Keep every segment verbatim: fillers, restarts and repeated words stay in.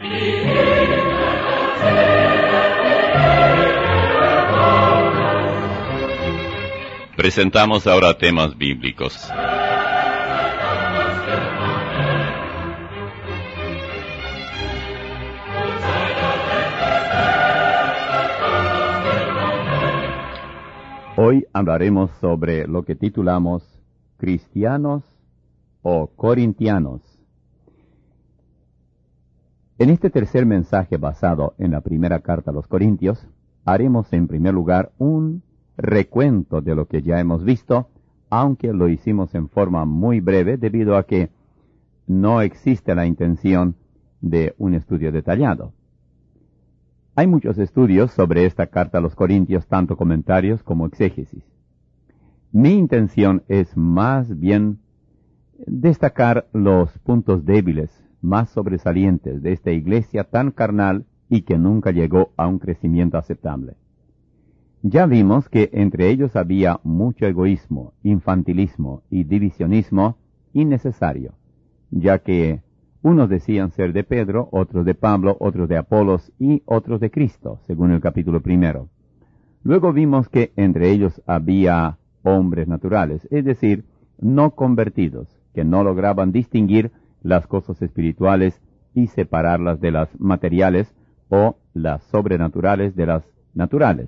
Presentamos ahora temas bíblicos. Hoy hablaremos sobre lo que titulamos cristianos o corintianos. En este tercer mensaje basado en la primera carta a los Corintios, haremos en primer lugar un recuento de lo que ya hemos visto, aunque lo hicimos en forma muy breve debido a que no existe la intención de un estudio detallado. Hay muchos estudios sobre esta carta a los Corintios, tanto comentarios como exégesis. Mi intención es más bien destacar los puntos débiles más sobresalientes de esta iglesia tan carnal y que nunca llegó a un crecimiento aceptable. Ya vimos que entre ellos había mucho egoísmo, infantilismo y divisionismo innecesario, ya que unos decían ser de Pedro, otros de Pablo, otros de Apolos y otros de Cristo, según el capítulo primero. Luego vimos que entre ellos había hombres naturales, es decir, no convertidos, que no lograban distinguir las cosas espirituales y separarlas de las materiales o las sobrenaturales de las naturales.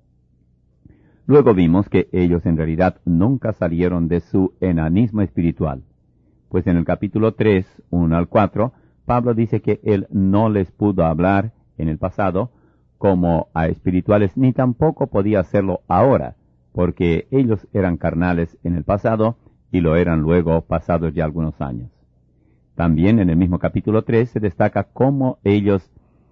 Luego vimos que ellos en realidad nunca salieron de su enanismo espiritual, pues en el capítulo tres, uno al cuatro, Pablo dice que él no les pudo hablar en el pasado como a espirituales, ni tampoco podía hacerlo ahora, porque ellos eran carnales en el pasado y lo eran luego pasados ya algunos años. También en el mismo capítulo tres se destaca cómo ellos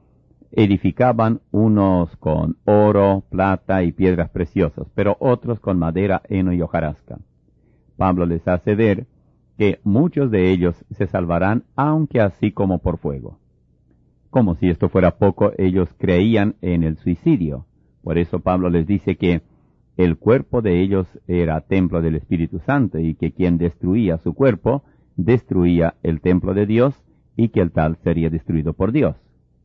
edificaban unos con oro, plata y piedras preciosas, pero otros con madera, heno y hojarasca. Pablo les hace ver que muchos de ellos se salvarán, aunque así como por fuego. Como si esto fuera poco, ellos creían en el suicidio. Por eso Pablo les dice que el cuerpo de ellos era templo del Espíritu Santo y que quien destruía su cuerpo, destruía el templo de Dios y que el tal sería destruido por Dios.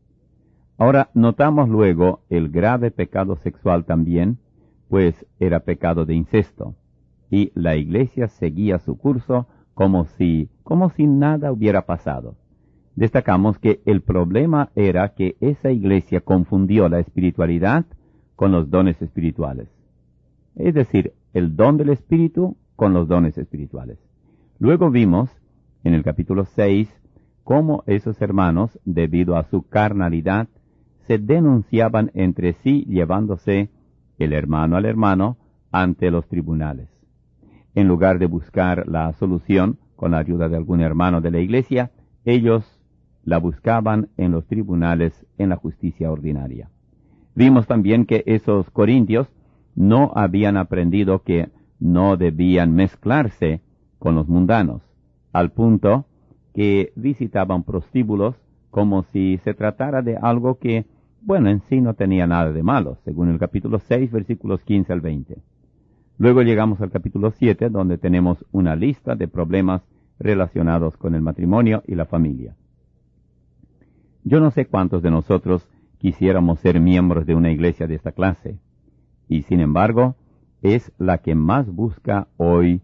Ahora, notamos luego el grave pecado sexual también, pues era pecado de incesto, y la iglesia seguía su curso como si, como si nada hubiera pasado. Destacamos que el problema era que esa iglesia confundió la espiritualidad con los dones espirituales. Es decir, el don del Espíritu con los dones espirituales. Luego vimos, en el capítulo seis, cómo esos hermanos, debido a su carnalidad, se denunciaban entre sí llevándose el hermano al hermano ante los tribunales. En lugar de buscar la solución con la ayuda de algún hermano de la iglesia, ellos la buscaban en los tribunales en la justicia ordinaria. Vimos también que esos corintios no habían aprendido que no debían mezclarse con los mundanos, al punto que visitaban prostíbulos como si se tratara de algo que, bueno, en sí no tenía nada de malo, según el capítulo seis, versículos quince al veinte. Luego llegamos al capítulo siete, donde tenemos una lista de problemas relacionados con el matrimonio y la familia. Yo no sé cuántos de nosotros quisiéramos ser miembros de una iglesia de esta clase, y sin embargo, es la que más busca hoy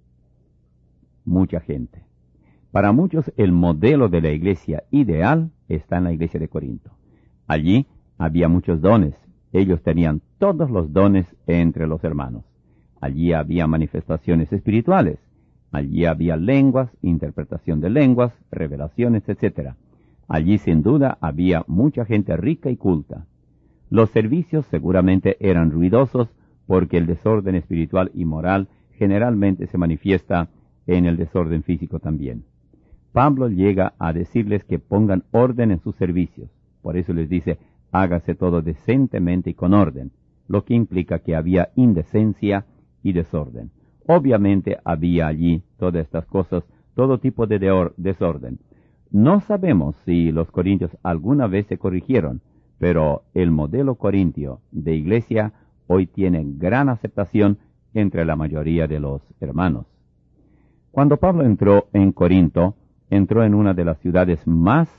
mucha gente. Para muchos, el modelo de la iglesia ideal está en la iglesia de Corinto. Allí había muchos dones. Ellos tenían todos los dones entre los hermanos. Allí había manifestaciones espirituales. Allí había lenguas, interpretación de lenguas, revelaciones, etcétera. Allí sin duda había mucha gente rica y culta. Los servicios seguramente eran ruidosos porque el desorden espiritual y moral generalmente se manifiesta en el desorden físico también. Pablo llega a decirles que pongan orden en sus servicios. Por eso les dice, hágase todo decentemente y con orden, lo que implica que había indecencia y desorden. Obviamente había allí todas estas cosas, todo tipo de desorden. No sabemos si los corintios alguna vez se corrigieron, pero el modelo corintio de iglesia hoy tiene gran aceptación entre la mayoría de los hermanos. Cuando Pablo entró en Corinto, entró en una de las ciudades más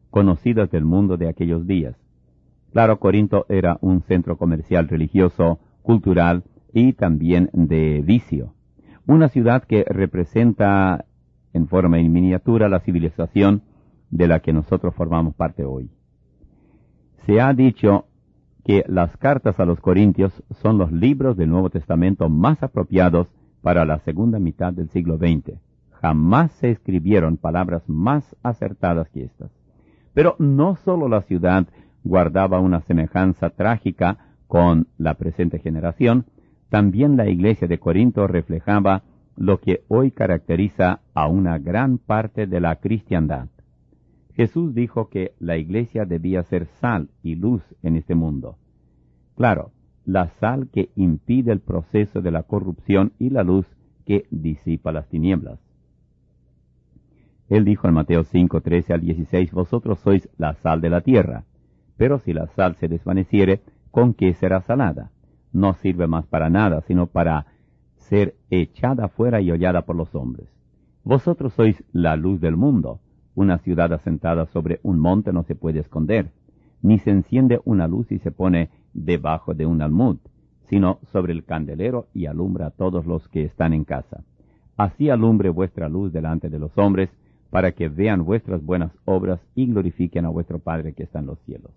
conocidas del mundo de aquellos días. Claro, Corinto era un centro comercial, religioso, cultural y también de vicio. Una ciudad que representa en forma en miniatura la civilización de la que nosotros formamos parte hoy. Se ha dicho que las cartas a los Corintios son los libros del Nuevo Testamento más apropiados para la segunda mitad del siglo veinte. Jamás se escribieron palabras más acertadas que estas. Pero no solo la ciudad guardaba una semejanza trágica con la presente generación, también la iglesia de Corinto reflejaba lo que hoy caracteriza a una gran parte de la cristiandad. Jesús dijo que la iglesia debía ser sal y luz en este mundo. Claro, la sal que impide el proceso de la corrupción y la luz que disipa las tinieblas. Él dijo en Mateo cinco, trece al dieciséis, vosotros sois la sal de la tierra, pero si la sal se desvaneciere, ¿con qué será salada? No sirve más para nada, sino para ser echada fuera y hollada por los hombres. Vosotros sois la luz del mundo. Una ciudad asentada sobre un monte no se puede esconder, ni se enciende una luz y se pone debajo de un almud, sino sobre el candelero y alumbra a todos los que están en casa. Así alumbre vuestra luz delante de los hombres, para que vean vuestras buenas obras y glorifiquen a vuestro Padre que está en los cielos.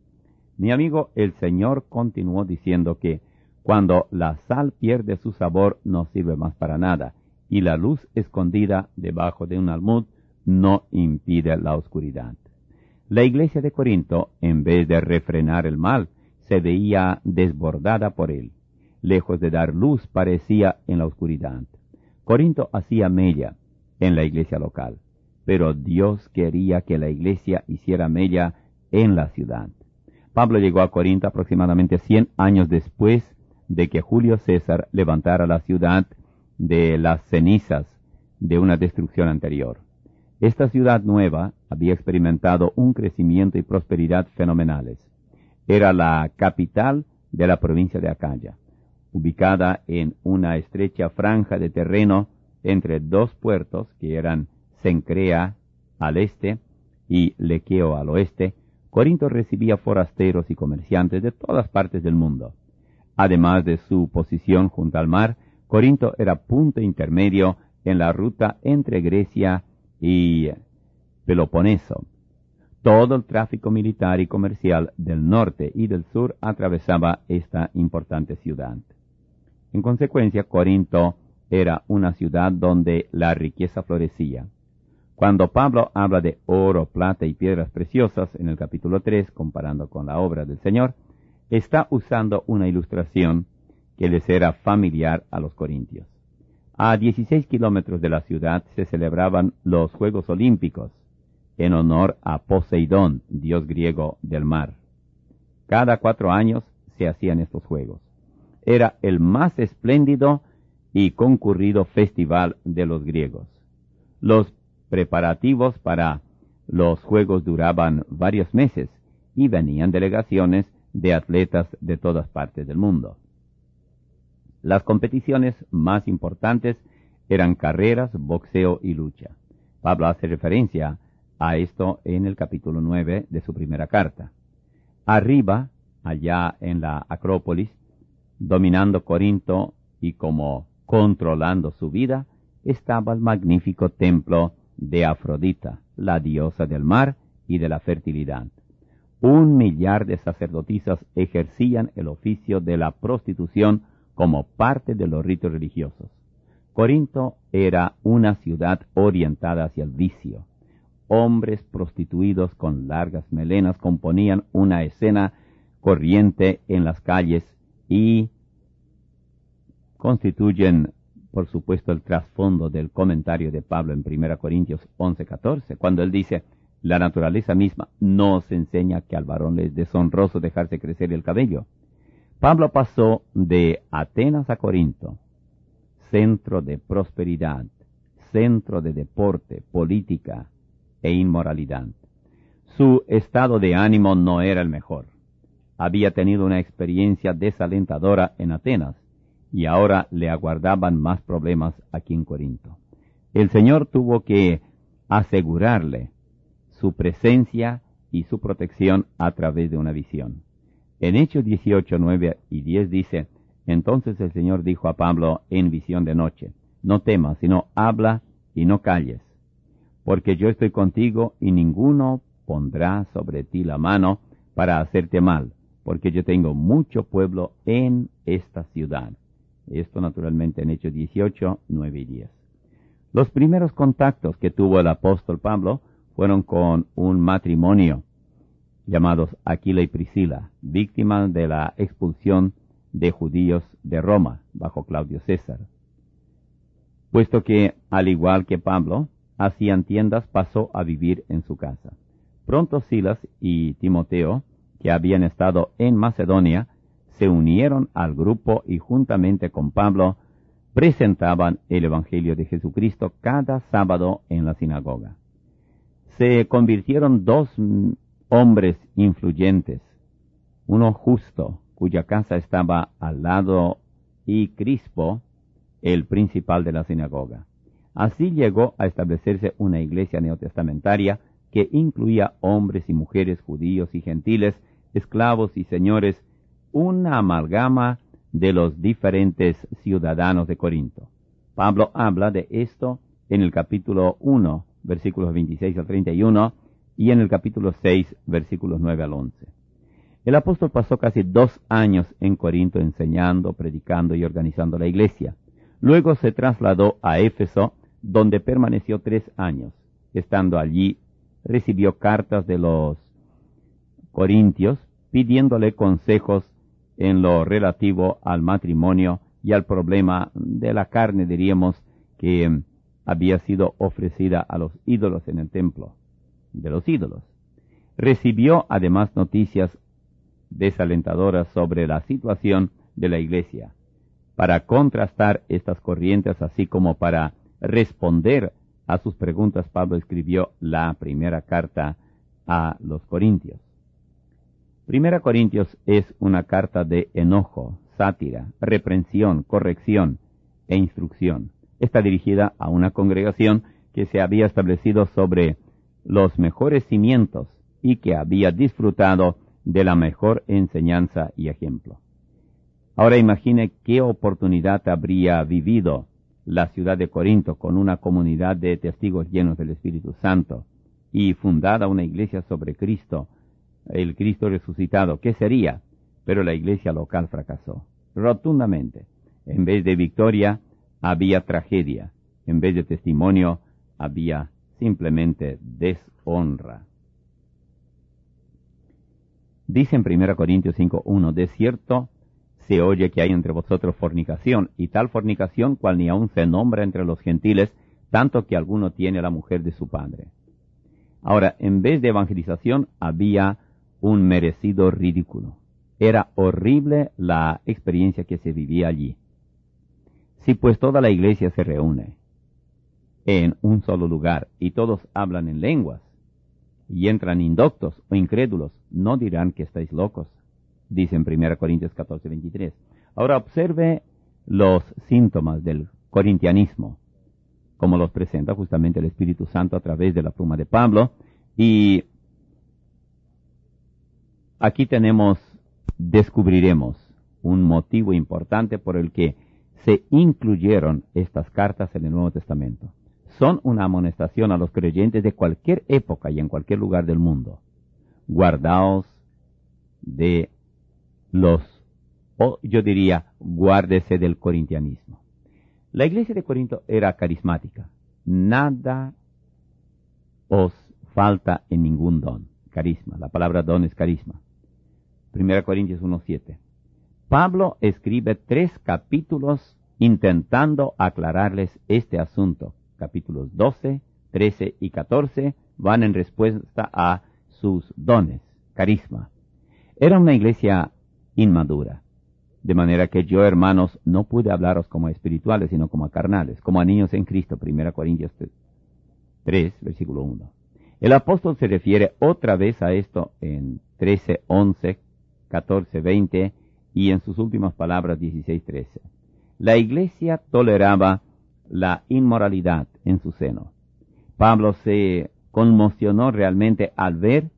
Mi amigo, el Señor continuó diciendo que cuando la sal pierde su sabor no sirve más para nada, y la luz escondida debajo de un almud no impide la oscuridad. La iglesia de Corinto, en vez de refrenar el mal, se veía desbordada por él. Lejos de dar luz, parecía en la oscuridad. Corinto hacía mella en la iglesia local, pero Dios quería que la iglesia hiciera mella en la ciudad. Pablo llegó a Corinto aproximadamente cien años después de que Julio César levantara la ciudad de las cenizas de una destrucción anterior. Esta ciudad nueva había experimentado un crecimiento y prosperidad fenomenales. Era la capital de la provincia de Acaya, ubicada en una estrecha franja de terreno entre dos puertos que eran Cencrea al este y Lequeo al oeste. Corinto recibía forasteros y comerciantes de todas partes del mundo. Además de su posición junto al mar, Corinto era punto intermedio en la ruta entre Grecia y Peloponeso. Todo el tráfico militar y comercial del norte y del sur atravesaba esta importante ciudad. En consecuencia, Corinto era una ciudad donde la riqueza florecía. Cuando Pablo habla de oro, plata y piedras preciosas en el capítulo tres, comparando con la obra del Señor, está usando una ilustración que les era familiar a los corintios. A dieciséis kilómetros de la ciudad se celebraban los Juegos Olímpicos, en honor a Poseidón, dios griego del mar. Cada cuatro años se hacían estos juegos. Era el más espléndido y concurrido festival de los griegos. Los preparativos para los juegos duraban varios meses y venían delegaciones de atletas de todas partes del mundo. Las competiciones más importantes eran carreras, boxeo y lucha. Pablo hace referencia a esto en el capítulo nueve de su primera carta. Arriba, allá en la Acrópolis, dominando Corinto y como controlando su vida, estaba el magnífico templo de Afrodita, la diosa del mar y de la fertilidad. Un millar de sacerdotisas ejercían el oficio de la prostitución como parte de los ritos religiosos. Corinto era una ciudad orientada hacia el vicio. Hombres prostituidos con largas melenas componían una escena corriente en las calles y constituyen, por supuesto, el trasfondo del comentario de Pablo en primera Corintios once, catorce, cuando él dice: la naturaleza misma nos enseña que al varón le es deshonroso dejarse crecer el cabello. Pablo pasó de Atenas a Corinto, centro de prosperidad, centro de deporte, política e inmoralidad. Su estado de ánimo no era el mejor. Había tenido una experiencia desalentadora en Atenas y ahora le aguardaban más problemas aquí en Corinto. El Señor tuvo que asegurarle su presencia y su protección a través de una visión. En Hechos dieciocho, nueve y diez dice, entonces el Señor dijo a Pablo en visión de noche, no temas, sino habla y no calles, porque yo estoy contigo y ninguno pondrá sobre ti la mano para hacerte mal, porque yo tengo mucho pueblo en esta ciudad. Esto naturalmente en Hechos dieciocho, nueve y diez. Los primeros contactos que tuvo el apóstol Pablo fueron con un matrimonio llamados Aquila y Priscila, víctimas de la expulsión de judíos de Roma bajo Claudio César. Puesto que, al igual que Pablo, hacían tiendas, pasó a vivir en su casa. Pronto Silas y Timoteo, que habían estado en Macedonia, se unieron al grupo y juntamente con Pablo presentaban el Evangelio de Jesucristo cada sábado en la sinagoga. Se convirtieron dos hombres influyentes, uno justo, cuya casa estaba al lado, y Crispo, el principal de la sinagoga. Así llegó a establecerse una iglesia neotestamentaria que incluía hombres y mujeres, judíos y gentiles, esclavos y señores, una amalgama de los diferentes ciudadanos de Corinto. Pablo habla de esto en el capítulo uno, versículos veintiséis al treinta y uno, y en el capítulo seis, versículos nueve al once. El apóstol pasó casi dos años en Corinto enseñando, predicando y organizando la iglesia. Luego se trasladó a Éfeso, donde permaneció tres años. Estando allí, recibió cartas de los corintios, pidiéndole consejos en lo relativo al matrimonio y al problema de la carne, diríamos, que había sido ofrecida a los ídolos en el templo de los ídolos. Recibió además noticias desalentadoras sobre la situación de la iglesia. Para contrastar estas corrientes, así como para responder a sus preguntas, Pablo escribió la primera carta a los Corintios. Primera Corintios es una carta de enojo, sátira, reprensión, corrección e instrucción. Está dirigida a una congregación que se había establecido sobre los mejores cimientos y que había disfrutado de la mejor enseñanza y ejemplo. Ahora imagine qué oportunidad habría vivido la ciudad de Corinto con una comunidad de testigos llenos del Espíritu Santo y fundada una iglesia sobre Cristo, el Cristo resucitado. ¿Qué sería? Pero la iglesia local fracasó rotundamente. En vez de victoria, había tragedia. En vez de testimonio, había simplemente deshonra. Dice en primera Corintios cinco uno, de cierto se oye que hay entre vosotros fornicación, y tal fornicación cual ni aun se nombra entre los gentiles, tanto que alguno tiene la mujer de su padre. Ahora, en vez de evangelización, había un merecido ridículo. Era horrible la experiencia que se vivía allí. Si pues toda la iglesia se reúne en un solo lugar y todos hablan en lenguas y entran indoctos o incrédulos, no dirán que estáis locos, dice en primera Corintios catorce veintitrés. Ahora observe los síntomas del corintianismo, como los presenta justamente el Espíritu Santo a través de la pluma de Pablo. Y aquí tenemos, descubriremos un motivo importante por el que se incluyeron estas cartas en el Nuevo Testamento. Son una amonestación a los creyentes de cualquier época y en cualquier lugar del mundo. Guardaos de los, o yo diría, guárdese del corintianismo. La iglesia de Corinto era carismática. Nada os falta en ningún don. Carisma. La palabra don es carisma. primera Corintios uno siete. Pablo escribe tres capítulos intentando aclararles este asunto. Capítulos doce, trece y catorce van en respuesta a sus dones, carisma. Era una iglesia inmadura, de manera que yo, hermanos, no pude hablaros como a espirituales, sino como a carnales, como a niños en Cristo. primera Corintios tres, versículo uno. El apóstol se refiere otra vez a esto en trece, once, catorce, veinte y en sus últimas palabras dieciséis, trece. La iglesia toleraba la inmoralidad en su seno. Pablo se conmocionó realmente al ver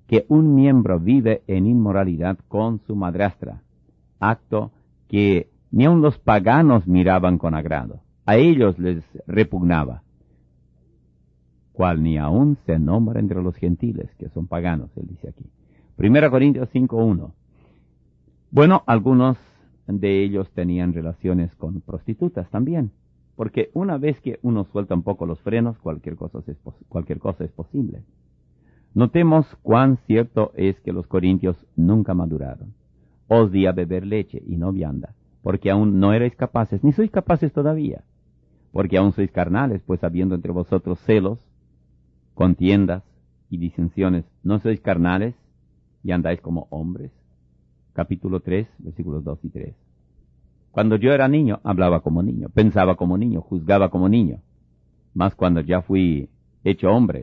que un miembro vive en inmoralidad con su madrastra, acto que ni aun los paganos miraban con agrado. A ellos les repugnaba, cual ni aun se nombra entre los gentiles, que son paganos, él dice aquí. Primera Corintios cinco uno. Bueno, algunos de ellos tenían relaciones con prostitutas también, porque una vez que uno suelta un poco los frenos, cualquier cosa es, cualquier cosa es posible. Notemos cuán cierto es que los corintios nunca maduraron. Os di a beber leche y no vianda, porque aún no erais capaces, ni sois capaces todavía, porque aún sois carnales, pues habiendo entre vosotros celos, contiendas y disensiones, ¿no sois carnales y andáis como hombres? Capítulo tres, versículos dos y tres. Cuando yo era niño, hablaba como niño, pensaba como niño, juzgaba como niño. Mas cuando ya fui hecho hombre,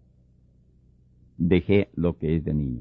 dejé lo que es de niño.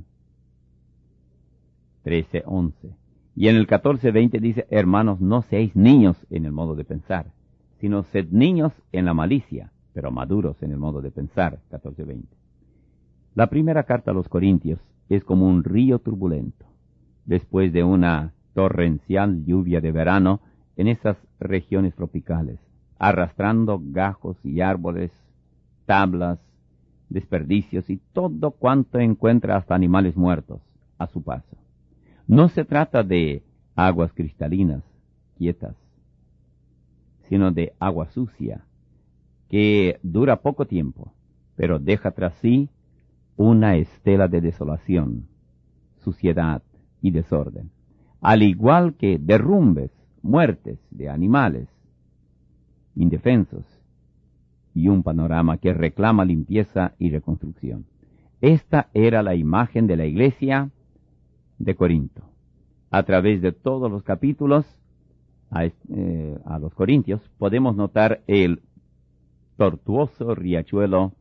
trece once. Y en el catorce veinte dice, hermanos, no seáis niños en el modo de pensar, sino sed niños en la malicia, pero maduros en el modo de pensar. catorce veinte. La primera carta a los Corintios es como un río turbulento, después de una torrencial lluvia de verano en esas regiones tropicales, arrastrando gajos y árboles, tablas, desperdicios y todo cuanto encuentra hasta animales muertos a su paso. No se trata de aguas cristalinas, quietas, sino de agua sucia, que dura poco tiempo, pero deja tras sí una estela de desolación, suciedad y desorden, al igual que derrumbes, muertes de animales indefensos, y un panorama que reclama limpieza y reconstrucción. Esta era la imagen de la iglesia de Corinto. A través de todos los capítulos a, eh, a los Corintios podemos notar el tortuoso riachuelo,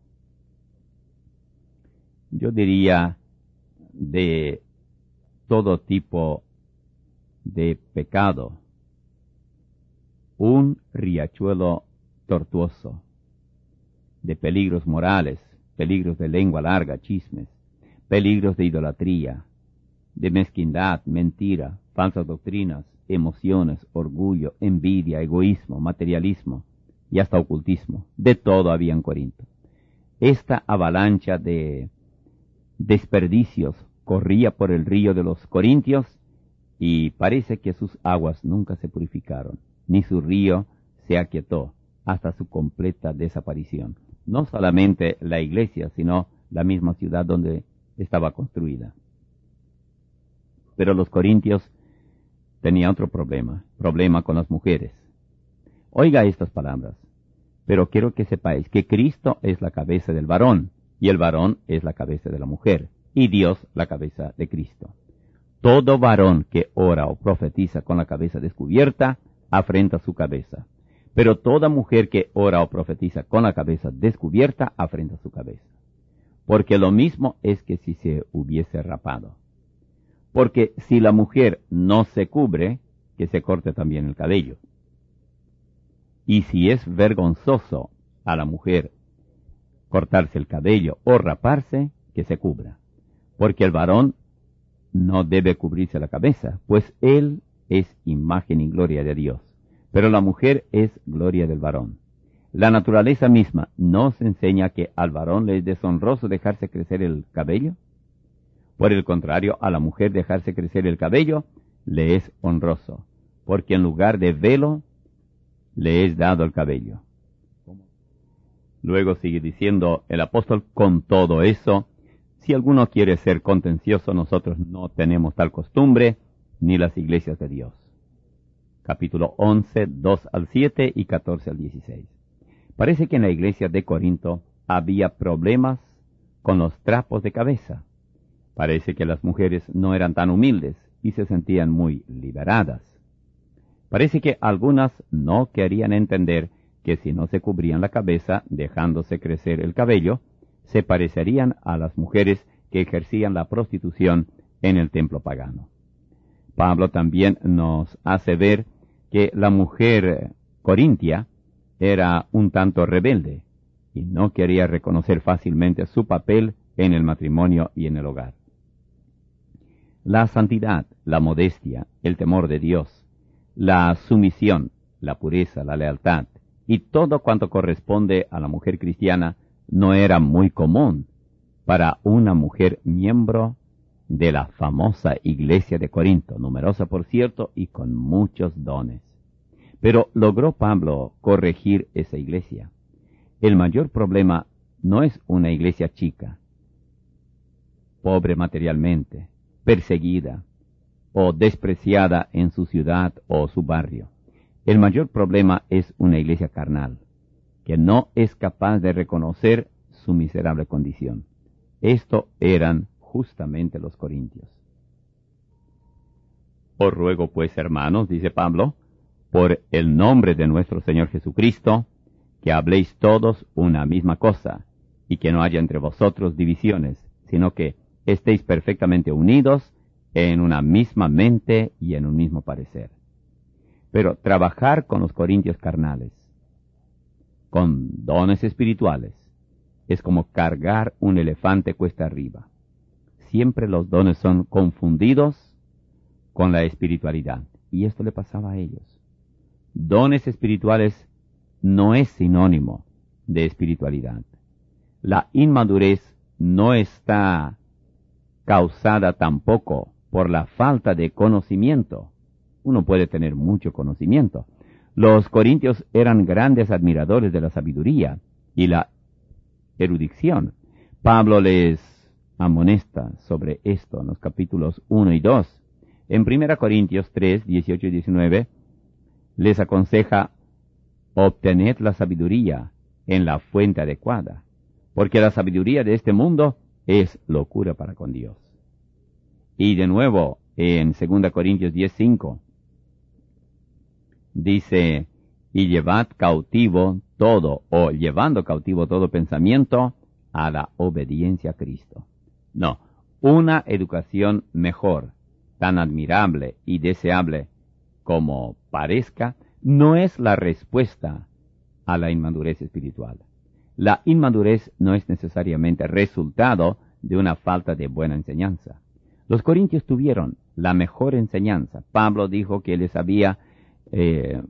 yo diría, de todo tipo de pecado. Un riachuelo tortuoso de peligros morales, peligros de lengua larga, chismes, peligros de idolatría, de mezquindad, mentira, falsas doctrinas, emociones, orgullo, envidia, egoísmo, materialismo y hasta ocultismo. De todo había en Corinto. Esta avalancha de desperdicios corría por el río de los Corintios y parece que sus aguas nunca se purificaron, ni su río se aquietó hasta su completa desaparición. No solamente la iglesia, sino la misma ciudad donde estaba construida. Pero los corintios tenían otro problema, problema con las mujeres. Oiga estas palabras, pero quiero que sepáis que Cristo es la cabeza del varón, y el varón es la cabeza de la mujer, y Dios la cabeza de Cristo. Todo varón que ora o profetiza con la cabeza descubierta, afrenta su cabeza. Pero toda mujer que ora o profetiza con la cabeza descubierta, afrenta su cabeza. Porque lo mismo es que si se hubiese rapado. Porque si la mujer no se cubre, que se corte también el cabello. Y si es vergonzoso a la mujer cortarse el cabello o raparse, que se cubra. Porque el varón no debe cubrirse la cabeza, pues él es imagen y gloria de Dios. Pero la mujer es gloria del varón. La naturaleza misma nos enseña que al varón le es deshonroso dejarse crecer el cabello. Por el contrario, a la mujer dejarse crecer el cabello le es honroso, porque en lugar de velo le es dado el cabello. Luego sigue diciendo el apóstol, con todo eso, si alguno quiere ser contencioso, nosotros no tenemos tal costumbre, ni las iglesias de Dios. Capítulo once, dos al siete y catorce al dieciséis. Parece que en la iglesia de Corinto había problemas con los trapos de cabeza. Parece que las mujeres no eran tan humildes y se sentían muy liberadas. Parece que algunas no querían entender que si no se cubrían la cabeza dejándose crecer el cabello, se parecerían a las mujeres que ejercían la prostitución en el templo pagano. Pablo también nos hace ver que la mujer corintia era un tanto rebelde y no quería reconocer fácilmente su papel en el matrimonio y en el hogar. La santidad, la modestia, el temor de Dios, la sumisión, la pureza, la lealtad y todo cuanto corresponde a la mujer cristiana no era muy común para una mujer miembro de la famosa iglesia de Corinto, numerosa por cierto y con muchos dones. Pero logró Pablo corregir esa iglesia. El mayor problema no es una iglesia chica, pobre materialmente, perseguida o despreciada en su ciudad o su barrio. El mayor problema es una iglesia carnal, que no es capaz de reconocer su miserable condición. Esto eran justamente los corintios. Os ruego pues, hermanos, dice Pablo, por el nombre de nuestro Señor Jesucristo, que habléis todos una misma cosa, y que no haya entre vosotros divisiones, sino que estéis perfectamente unidos en una misma mente y en un mismo parecer. Pero trabajar con los corintios carnales, con dones espirituales, es como cargar un elefante cuesta arriba. Siempre los dones son confundidos con la espiritualidad, y esto le pasaba a ellos. Dones espirituales no es sinónimo de espiritualidad. La inmadurez no está causada tampoco por la falta de conocimiento. Uno puede tener mucho conocimiento. Los corintios eran grandes admiradores de la sabiduría y la erudición. Pablo les amonesta sobre esto en los capítulos uno y dos. En primera Corintios tres, dieciocho y diecinueve, les aconseja: obtened la sabiduría en la fuente adecuada, porque la sabiduría de este mundo es locura para con Dios. Y de nuevo, en segunda Corintios diez, cinco, dice: y llevad cautivo todo, o llevando cautivo todo pensamiento a la obediencia a Cristo. No, una educación mejor, tan admirable y deseable como parezca, no es la respuesta a la inmadurez espiritual. La inmadurez no es necesariamente resultado de una falta de buena enseñanza. Los corintios tuvieron la mejor enseñanza. Pablo dijo que les había, eh,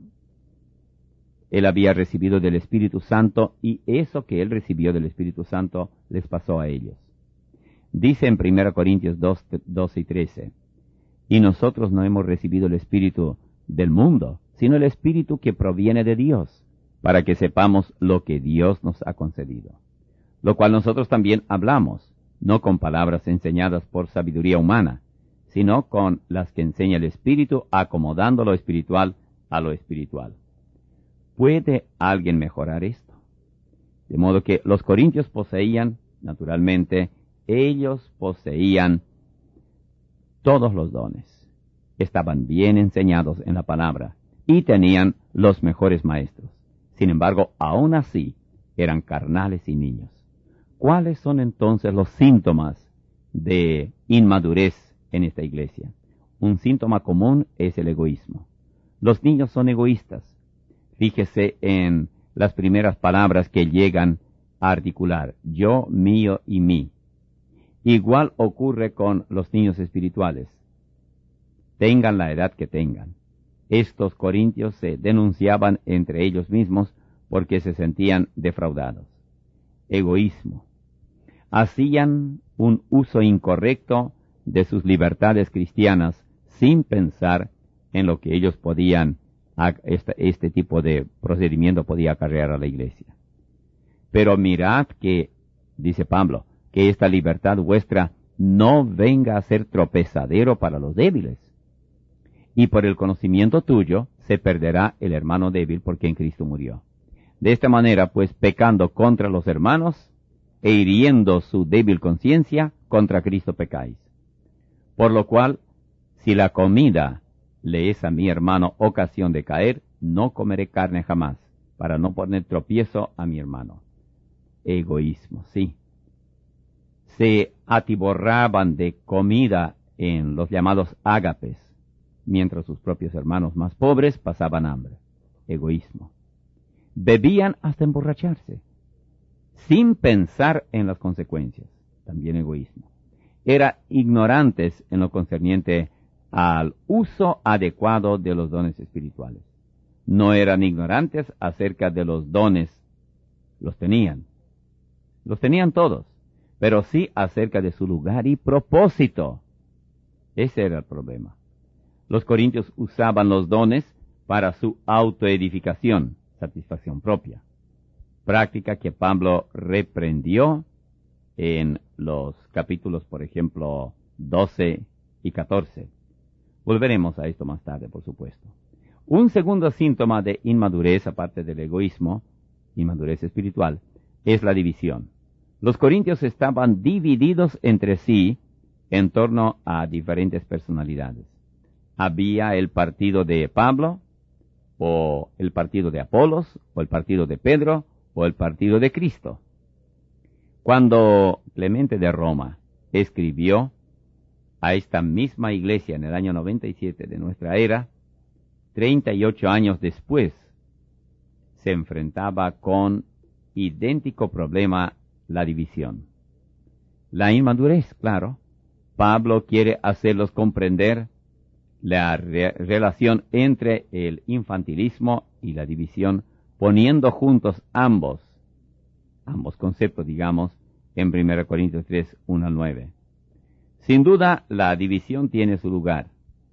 él había recibido del Espíritu Santo, y eso que él recibió del Espíritu Santo les pasó a ellos. Dice en primera Corintios dos, doce y trece, y nosotros no hemos recibido el Espíritu del mundo, sino el Espíritu que proviene de Dios, para que sepamos lo que Dios nos ha concedido. Lo cual nosotros también hablamos, no con palabras enseñadas por sabiduría humana, sino con las que enseña el Espíritu, acomodando lo espiritual a lo espiritual. ¿Puede alguien mejorar esto? De modo que los corintios poseían, naturalmente, ellos poseían todos los dones. Estaban bien enseñados en la palabra y tenían los mejores maestros. Sin embargo, aún así, eran carnales y niños. ¿Cuáles son entonces los síntomas de inmadurez en esta iglesia? Un síntoma común es el egoísmo. Los niños son egoístas. Fíjese en las primeras palabras que llegan a articular: yo, mío y mí. Igual ocurre con los niños espirituales. Tengan la edad que tengan. Estos corintios se denunciaban entre ellos mismos porque se sentían defraudados. Egoísmo. Hacían un uso incorrecto de sus libertades cristianas sin pensar en lo que ellos podían, este, este tipo de procedimiento podía acarrear a la iglesia. Pero mirad que, dice Pablo, que esta libertad vuestra no venga a ser tropezadero para los débiles. Y por el conocimiento tuyo se perderá el hermano débil por quien Cristo murió. De esta manera, pues, pecando contra los hermanos e hiriendo su débil conciencia, contra Cristo pecáis. Por lo cual, si la comida le es a mi hermano ocasión de caer, no comeré carne jamás, para no poner tropiezo a mi hermano. Egoísmo, sí. Se atiborraban de comida en los llamados ágapes, mientras sus propios hermanos más pobres pasaban hambre. Egoísmo. Bebían hasta emborracharse, sin pensar en las consecuencias. también egoísmo. Eran ignorantes en lo concerniente al uso adecuado de los dones espirituales. No eran ignorantes acerca de los dones, los tenían. Los tenían todos, pero sí acerca de su lugar y propósito. Ese era el problema. Los corintios usaban los dones para su autoedificación, satisfacción propia. Práctica que Pablo reprendió en los capítulos, por ejemplo, doce y catorce. Volveremos a esto más tarde, por supuesto. Un segundo síntoma de inmadurez, aparte del egoísmo, inmadurez espiritual, es la división. Los corintios estaban divididos entre sí en torno a diferentes personalidades. Había el partido de Pablo, o el partido de Apolos, o el partido de Pedro, o el partido de Cristo. Cuando Clemente de Roma escribió a esta misma iglesia en el año noventa y siete de nuestra era, treinta y ocho años después, se enfrentaba con idéntico problema, la división. La inmadurez, claro. Pablo quiere hacerlos comprender la re- relación entre el infantilismo y la división, poniendo juntos ambos, ambos conceptos, digamos, en primera Corintios tres, uno al nueve. Sin duda, la división tiene su lugar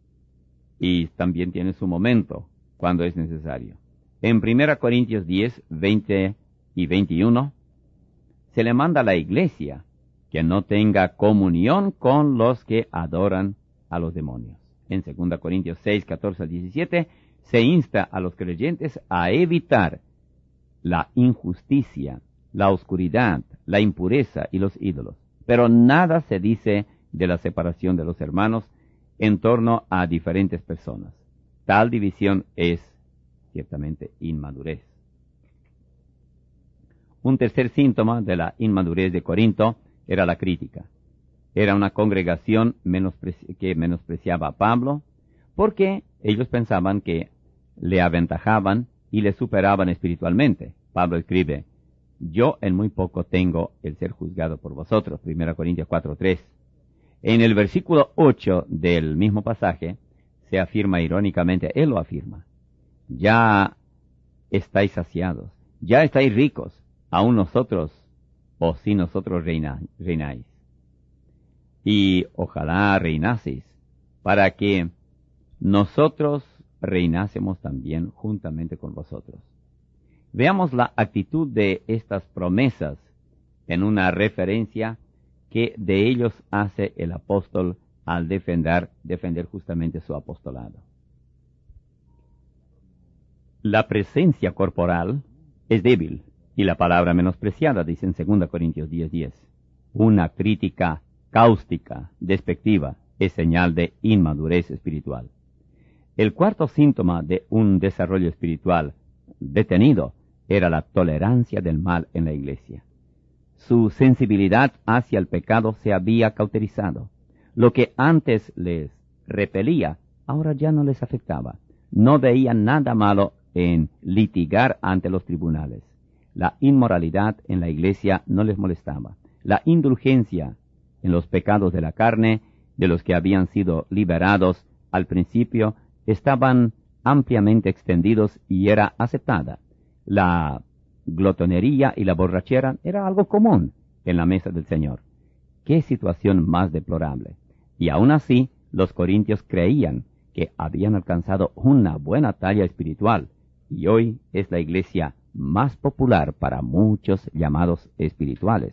y también tiene su momento cuando es necesario. En primera Corintios diez, veinte y veintiuno, se le manda a la iglesia que no tenga comunión con los que adoran a los demonios. En segunda Corintios seis, catorce al diecisiete, se insta a los creyentes a evitar la injusticia, la oscuridad, la impureza y los ídolos. Pero nada se dice de la separación de los hermanos en torno a diferentes personas. Tal división es ciertamente inmadurez. Un tercer síntoma de la inmadurez de Corinto era la crítica. Era una congregación menospreci- que menospreciaba a Pablo porque ellos pensaban que le aventajaban y le superaban espiritualmente. Pablo escribe, yo en muy poco tengo el ser juzgado por vosotros, primera Corintios cuatro, tres. En el versículo ocho del mismo pasaje se afirma irónicamente, él lo afirma, ya estáis saciados, ya estáis ricos, aún nosotros, o si nosotros reina, reináis. Y ojalá reinaseis, para que nosotros reinásemos también juntamente con vosotros. Veamos la actitud de estas promesas en una referencia que de ellos hace el apóstol al defender, defender justamente su apostolado. La presencia corporal es débil y la palabra menospreciada, dice en segunda Corintios diez, diez. Una crítica cáustica, despectiva, es señal de inmadurez espiritual. El cuarto síntoma de un desarrollo espiritual detenido era la tolerancia del mal en la iglesia. Su sensibilidad hacia el pecado se había cauterizado. Lo que antes les repelía, ahora ya no les afectaba. No veían nada malo en litigar ante los tribunales. La inmoralidad en la iglesia no les molestaba. La indulgencia en los pecados de la carne, de los que habían sido liberados al principio, estaban ampliamente extendidos y era aceptada. La glotonería y la borrachera era algo común en la mesa del Señor. ¡Qué situación más deplorable! Y aún así, los corintios creían que habían alcanzado una buena talla espiritual, y hoy es la iglesia más popular para muchos llamados espirituales.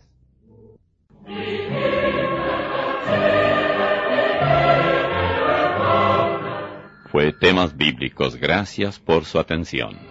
Fue Temas Bíblicos. Gracias por su atención.